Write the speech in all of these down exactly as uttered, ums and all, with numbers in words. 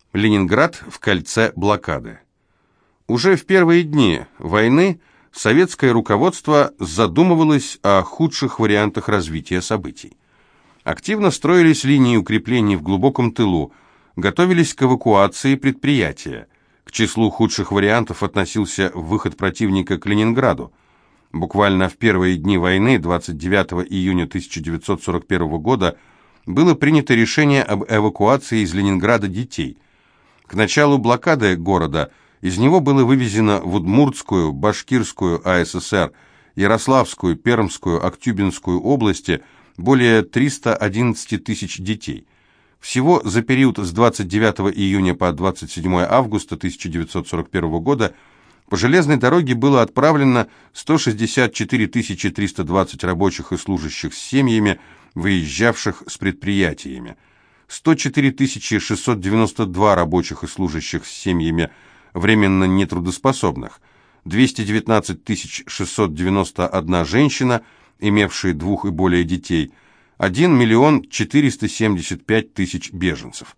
Ленинград в кольце блокады. Уже в первые дни войны советское руководство задумывалось о худших вариантах развития событий. Активно строились линии укреплений в глубоком тылу, готовились к эвакуации предприятия. К числу худших вариантов относился выход противника к Ленинграду. Буквально в первые дни войны, двадцать девятого июня тысяча девятьсот сорок первого года, было принято решение об эвакуации из Ленинграда детей. К началу блокады города из него было вывезено в Удмуртскую, Башкирскую АССР, Ярославскую, Пермскую, Актюбинскую области более триста одиннадцать тысяч детей. Всего за период с двадцать девятого июня по двадцать седьмое августа тысяча девятьсот сорок первого года по железной дороге было отправлено сто шестьдесят четыре тысячи триста двадцать рабочих и служащих с семьями, выезжавших с предприятиями, сто четыре тысячи шестьсот девяносто два рабочих и служащих с семьями временно нетрудоспособных, двести девятнадцать тысяч шестьсот девяносто одна женщина, имевшие двух и более детей, один миллион четыреста семьдесят пять тысяч беженцев.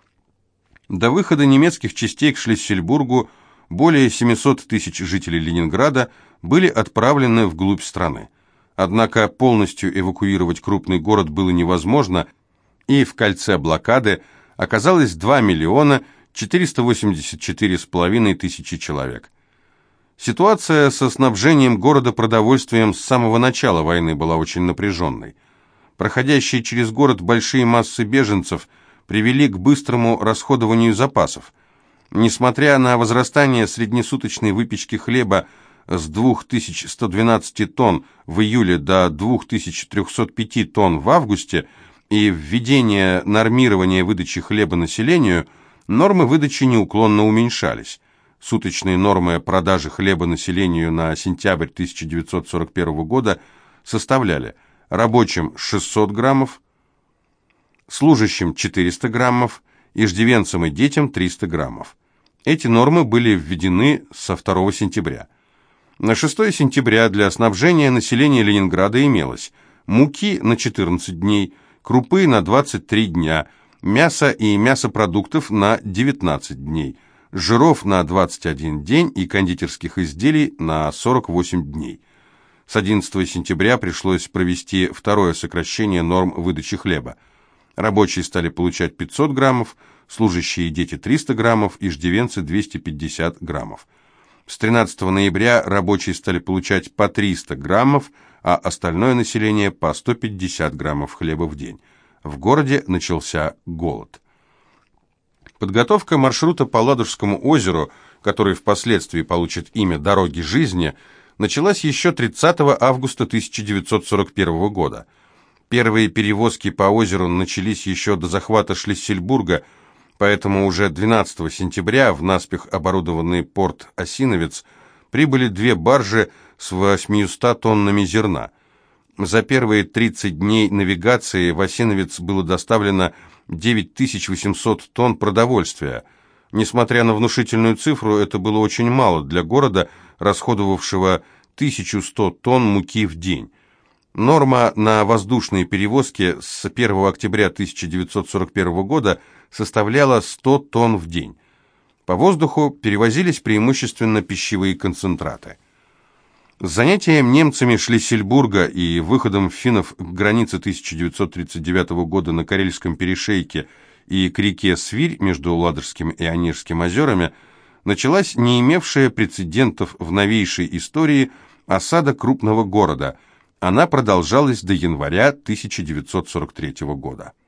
До выхода немецких частей к Шлиссельбургу более семьсот тысяч жителей Ленинграда были отправлены вглубь страны. Однако полностью эвакуировать крупный город было невозможно, и в кольце блокады оказалось два миллиона четыреста восемьдесят четыре с половиной тысячи человек. Ситуация со снабжением города продовольствием с самого начала войны была очень напряженной. Проходящие через город большие массы беженцев привели к быстрому расходованию запасов. Несмотря на возрастание среднесуточной выпечки хлеба с двух тысяч ста двенадцати тонн в июле до двух тысяч трёхсот пяти тонн в августе и введение нормирования выдачи хлеба населению, нормы выдачи неуклонно уменьшались. Суточные нормы продажи хлеба населению на сентябрь тысяча девятьсот сорок первого года составляли рабочим шестьсот граммов, служащим четыреста граммов, иждивенцам и детям триста граммов. Эти нормы были введены со второго сентября. На шестое сентября для снабжения населения Ленинграда имелось муки на четырнадцать дней, крупы на двадцать три дня, мяса и мясопродуктов на девятнадцать дней, жиров на двадцать один день и кондитерских изделий на сорок восемь дней. С одиннадцатого сентября пришлось провести второе сокращение норм выдачи хлеба. Рабочие стали получать пятьсот граммов, служащие и дети триста граммов, иждивенцы двести пятьдесят граммов. С тринадцатого ноября рабочие стали получать по триста граммов, а остальное население по сто пятьдесят граммов хлеба в день. В городе начался голод. Подготовка маршрута по Ладожскому озеру, который впоследствии получит имя «Дороги жизни», началась еще тридцатого августа тысяча девятьсот сорок первого года. Первые перевозки по озеру начались еще до захвата Шлиссельбурга, поэтому уже двенадцатого сентября в наспех оборудованный порт Осиновец прибыли две баржи с восьмиюстами тоннами зерна. За первые тридцать дней навигации в Осиновец было доставлено девять тысяч восемьсот тонн продовольствия. Несмотря на внушительную цифру, это было очень мало для города, расходовавшего тысячу сто тонн муки в день. Норма на воздушные перевозки с первого октября тысяча девятьсот сорок первого года составляла сто тонн в день. По воздуху перевозились преимущественно пищевые концентраты. С занятием немцами Шлиссельбурга и выходом финнов к границе тысяча девятьсот тридцать девятого года на Карельском перешейке и к реке Свирь между Ладожским и Онежским озерами началась не имевшая прецедентов в новейшей истории осада крупного города. Она продолжалась до января тысяча девятьсот сорок третьего года.